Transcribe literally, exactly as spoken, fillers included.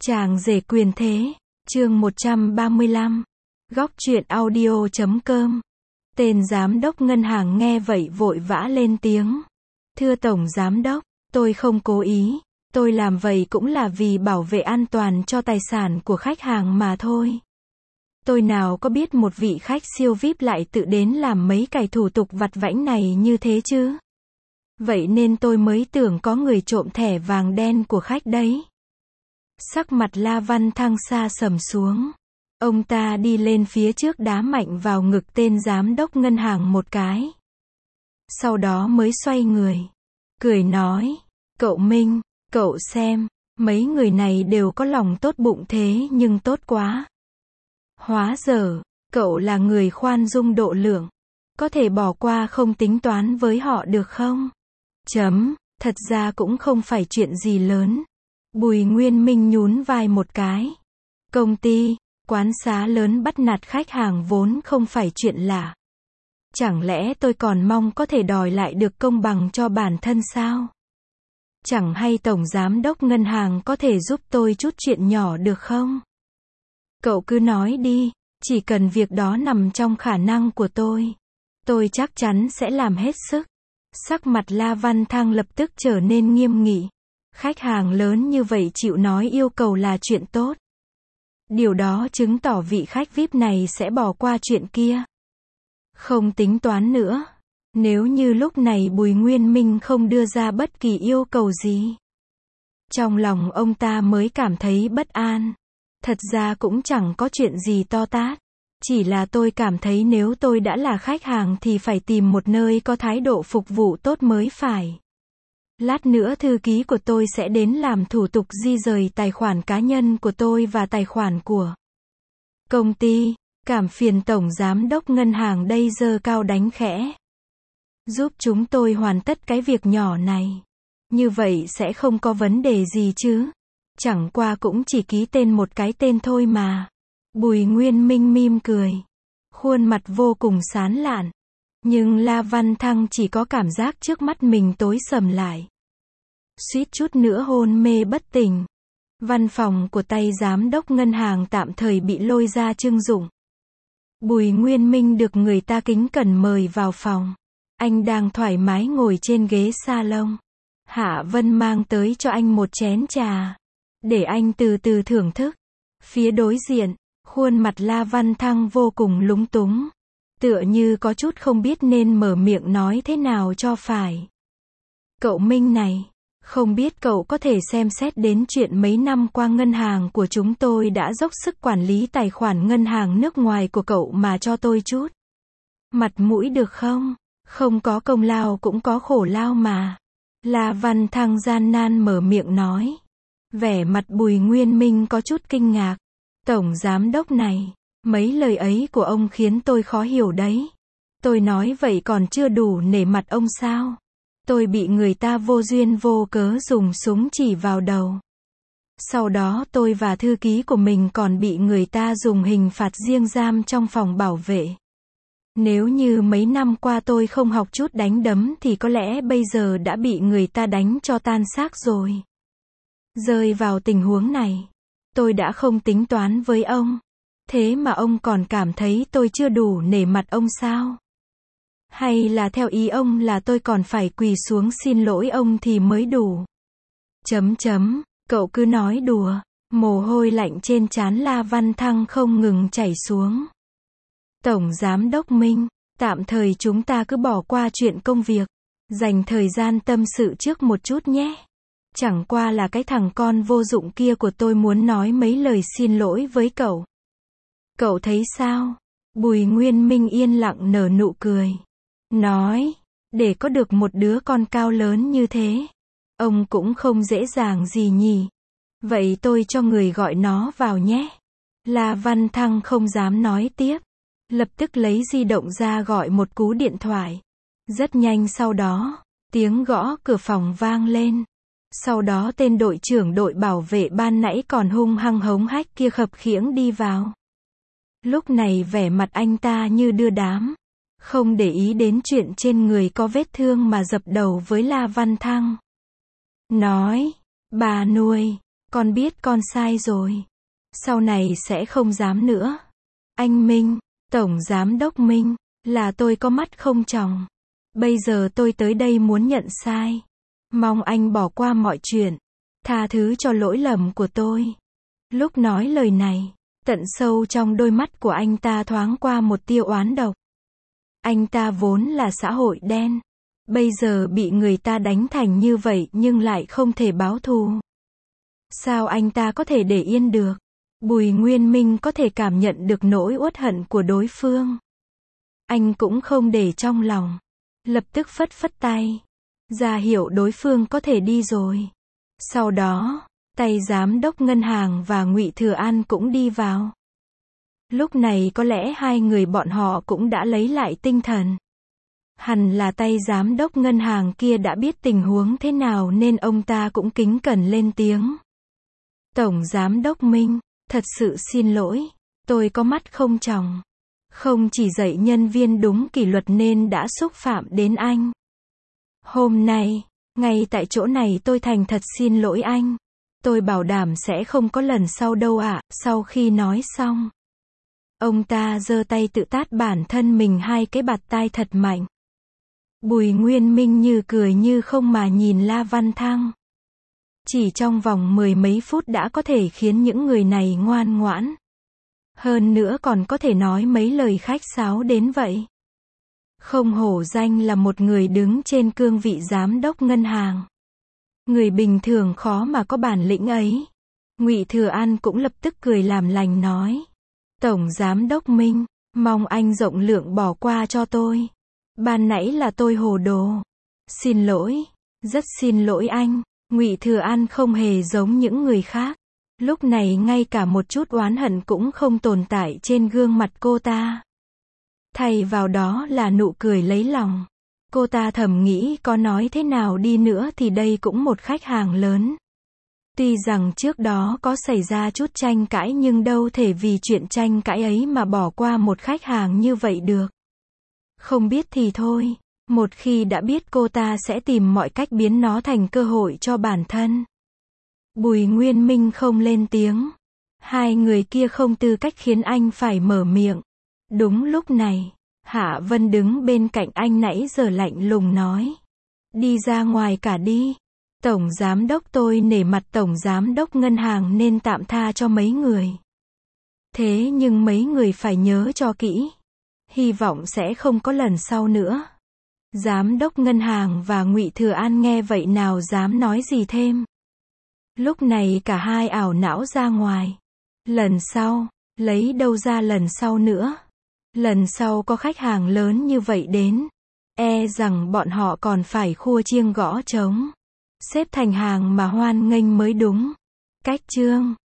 Chàng rể quyền thế, chương một trăm ba mươi lăm. Góc truyện audio chấm com. Tên giám đốc ngân hàng nghe vậy vội vã lên tiếng. Thưa Tổng Giám đốc, tôi không cố ý, tôi làm vậy cũng là vì bảo vệ an toàn cho tài sản của khách hàng mà thôi. Tôi nào có biết một vị khách siêu vi ai pi lại tự đến làm mấy cái thủ tục vặt vãnh này như thế chứ. Vậy nên tôi mới tưởng có người trộm thẻ vàng đen của khách đấy. Sắc mặt La Văn Thăng sa sầm xuống. Ông ta đi lên phía trước đá mạnh vào ngực tên giám đốc ngân hàng một cái. Sau đó mới xoay người. Cười nói, cậu Minh, cậu xem, mấy người này đều có lòng tốt bụng thế nhưng tốt quá. Hóa giờ, cậu là người khoan dung độ lượng. Có thể bỏ qua không tính toán với họ được không? Chấm, thật ra cũng không phải chuyện gì lớn. Bùi Nguyên Minh nhún vai một cái. Công ty, quán xá lớn bắt nạt khách hàng vốn không phải chuyện lạ. Chẳng lẽ tôi còn mong có thể đòi lại được công bằng cho bản thân sao? Chẳng hay Tổng Giám đốc ngân hàng có thể giúp tôi chút chuyện nhỏ được không? Cậu cứ nói đi, chỉ cần việc đó nằm trong khả năng của tôi. Tôi chắc chắn sẽ làm hết sức. Sắc mặt La Văn Thăng lập tức trở nên nghiêm nghị. Khách hàng lớn như vậy chịu nói yêu cầu là chuyện tốt. Điều đó chứng tỏ vị khách vi ai pi này sẽ bỏ qua chuyện kia. Không tính toán nữa. Nếu như lúc này Bùi Nguyên Minh không đưa ra bất kỳ yêu cầu gì. Trong lòng ông ta mới cảm thấy bất an. Thật ra cũng chẳng có chuyện gì to tát. Chỉ là tôi cảm thấy nếu tôi đã là khách hàng thì phải tìm một nơi có thái độ phục vụ tốt mới phải. Lát nữa thư ký của tôi sẽ đến làm thủ tục di rời tài khoản cá nhân của tôi và tài khoản của công ty. Cảm phiền Tổng Giám đốc ngân hàng đây giơ cao đánh khẽ. Giúp chúng tôi hoàn tất cái việc nhỏ này. Như vậy sẽ không có vấn đề gì chứ. Chẳng qua cũng chỉ ký tên một cái tên thôi mà. Bùi Nguyên Minh mỉm cười. Khuôn mặt vô cùng sán lạn. Nhưng La Văn Thăng chỉ có cảm giác trước mắt mình tối sầm lại. Suýt chút nữa hôn mê bất tỉnh. Văn phòng của tay giám đốc ngân hàng tạm thời bị lôi ra trưng dụng. Bùi Nguyên Minh được người ta kính cẩn mời vào phòng. Anh đang thoải mái ngồi trên ghế salon. Hạ Vân mang tới cho anh một chén trà. Để anh từ từ thưởng thức. Phía đối diện, khuôn mặt La Văn Thăng vô cùng lúng túng. Tựa như có chút không biết nên mở miệng nói thế nào cho phải. Cậu Minh này, không biết cậu có thể xem xét đến chuyện mấy năm qua ngân hàng của chúng tôi đã dốc sức quản lý tài khoản ngân hàng nước ngoài của cậu mà cho tôi chút mặt mũi được không? Không có công lao cũng có khổ lao mà. La Văn Thăng gian nan mở miệng nói. Vẻ mặt Bùi Nguyên Minh có chút kinh ngạc. Tổng Giám đốc này, mấy lời ấy của ông khiến tôi khó hiểu đấy. Tôi nói vậy còn chưa đủ nể mặt ông sao? Tôi bị người ta vô duyên vô cớ dùng súng chỉ vào đầu. Sau đó tôi và thư ký của mình còn bị người ta dùng hình phạt riêng giam trong phòng bảo vệ. Nếu như mấy năm qua tôi không học chút đánh đấm thì có lẽ bây giờ đã bị người ta đánh cho tan xác rồi. Rơi vào tình huống này, tôi đã không tính toán với ông. Thế mà ông còn cảm thấy tôi chưa đủ nể mặt ông sao? Hay là theo ý ông là tôi còn phải quỳ xuống xin lỗi ông thì mới đủ? Chấm chấm, cậu cứ nói đùa. Mồ hôi lạnh trên trán La Văn Thăng không ngừng chảy xuống. Tổng Giám đốc Minh, tạm thời chúng ta cứ bỏ qua chuyện công việc. Dành thời gian tâm sự trước một chút nhé. Chẳng qua là cái thằng con vô dụng kia của tôi muốn nói mấy lời xin lỗi với cậu. Cậu thấy sao? Bùi Nguyên Minh yên lặng nở nụ cười. Nói, để có được một đứa con cao lớn như thế, ông cũng không dễ dàng gì nhỉ. Vậy tôi cho người gọi nó vào nhé. La Văn Thăng không dám nói tiếp. Lập tức lấy di động ra gọi một cú điện thoại. Rất nhanh sau đó, tiếng gõ cửa phòng vang lên. Sau đó tên đội trưởng đội bảo vệ ban nãy còn hung hăng hống hách kia khập khiễng đi vào. Lúc này vẻ mặt anh ta như đưa đám. Không để ý đến chuyện trên người có vết thương mà dập đầu với La Văn Thăng. Nói, bà nuôi, Con biết con sai rồi. Sau này sẽ không dám nữa. Anh Minh, Tổng Giám đốc Minh, là tôi có mắt không tròng. Bây giờ tôi tới đây muốn nhận sai. Mong anh bỏ qua mọi chuyện. Tha thứ cho lỗi lầm của tôi. Lúc nói lời này, tận sâu trong đôi mắt của anh ta thoáng qua một tia oán độc. Anh ta vốn là xã hội đen. Bây giờ bị người ta đánh thành như vậy nhưng lại không thể báo thù. Sao anh ta có thể để yên được? Bùi Nguyên Minh có thể cảm nhận được nỗi uất hận của đối phương. Anh cũng không để trong lòng. Lập tức phất phất tay. Ra hiệu đối phương có thể đi rồi. Sau đó, tay giám đốc ngân hàng và Ngụy Thừa An cũng đi vào. Lúc này có lẽ hai người bọn họ cũng đã lấy lại tinh thần. Hẳn là tay giám đốc ngân hàng kia đã biết tình huống thế nào nên ông ta cũng kính cẩn lên tiếng. Tổng Giám đốc Minh, thật sự xin lỗi, tôi có mắt không tròng. Không chỉ dạy nhân viên đúng kỷ luật nên đã xúc phạm đến anh. Hôm nay, ngay tại chỗ này tôi thành thật xin lỗi anh. Tôi bảo đảm sẽ không có lần sau đâu ạ. Sau khi nói xong, ông ta giơ tay tự tát bản thân mình hai cái bạt tai thật mạnh. Bùi Nguyên Minh như cười như không mà nhìn La Văn Thăng. Chỉ trong vòng mười mấy phút đã có thể khiến những người này ngoan ngoãn. Hơn nữa còn có thể nói mấy lời khách sáo đến vậy. Không hổ danh là một người đứng trên cương vị giám đốc ngân hàng. Người bình thường khó mà có bản lĩnh ấy. Ngụy Thừa An cũng lập tức cười làm lành nói. Tổng Giám đốc Minh, mong anh rộng lượng bỏ qua cho tôi. Ban nãy là tôi hồ đồ. Xin lỗi, rất xin lỗi anh. Ngụy Thừa An không hề giống những người khác. Lúc này ngay cả một chút oán hận cũng không tồn tại trên gương mặt cô ta. Thay vào đó là nụ cười lấy lòng. Cô ta thầm nghĩ có nói thế nào đi nữa thì đây cũng một khách hàng lớn. Tuy rằng trước đó có xảy ra chút tranh cãi nhưng đâu thể vì chuyện tranh cãi ấy mà bỏ qua một khách hàng như vậy được. Không biết thì thôi. Một khi đã biết cô ta sẽ tìm mọi cách biến nó thành cơ hội cho bản thân. Bùi Nguyên Minh không lên tiếng. Hai người kia không tư cách khiến anh phải mở miệng. Đúng lúc này, Hạ Vân đứng bên cạnh anh nãy giờ lạnh lùng nói. Đi ra ngoài cả đi. Tổng Giám đốc tôi nể mặt Tổng Giám đốc ngân hàng nên tạm tha cho mấy người. Thế nhưng mấy người phải nhớ cho kỹ. Hy vọng sẽ không có lần sau nữa. Giám đốc ngân hàng và Ngụy Thừa An nghe vậy nào dám nói gì thêm. Lúc này cả hai ảo não ra ngoài. Lần sau, lấy đâu ra lần sau nữa. Lần sau có khách hàng lớn như vậy đến. E rằng bọn họ còn phải khua chiêng gõ trống. Xếp thành hàng mà hoan nghênh mới đúng. Cách chương